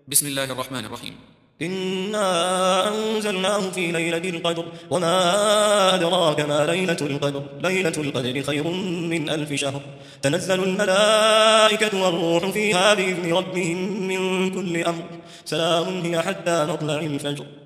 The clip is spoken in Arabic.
بسم الله الرحمن الرحيم. إنا أنزلناه في ليلة القدر وما أدراك ما ليلة القدر. ليلة القدر خير من 1000 شهر. تنزل الملائكة والروح فيها بإذن ربهم من كل أمر. سلام هي حتى مطلع الفجر.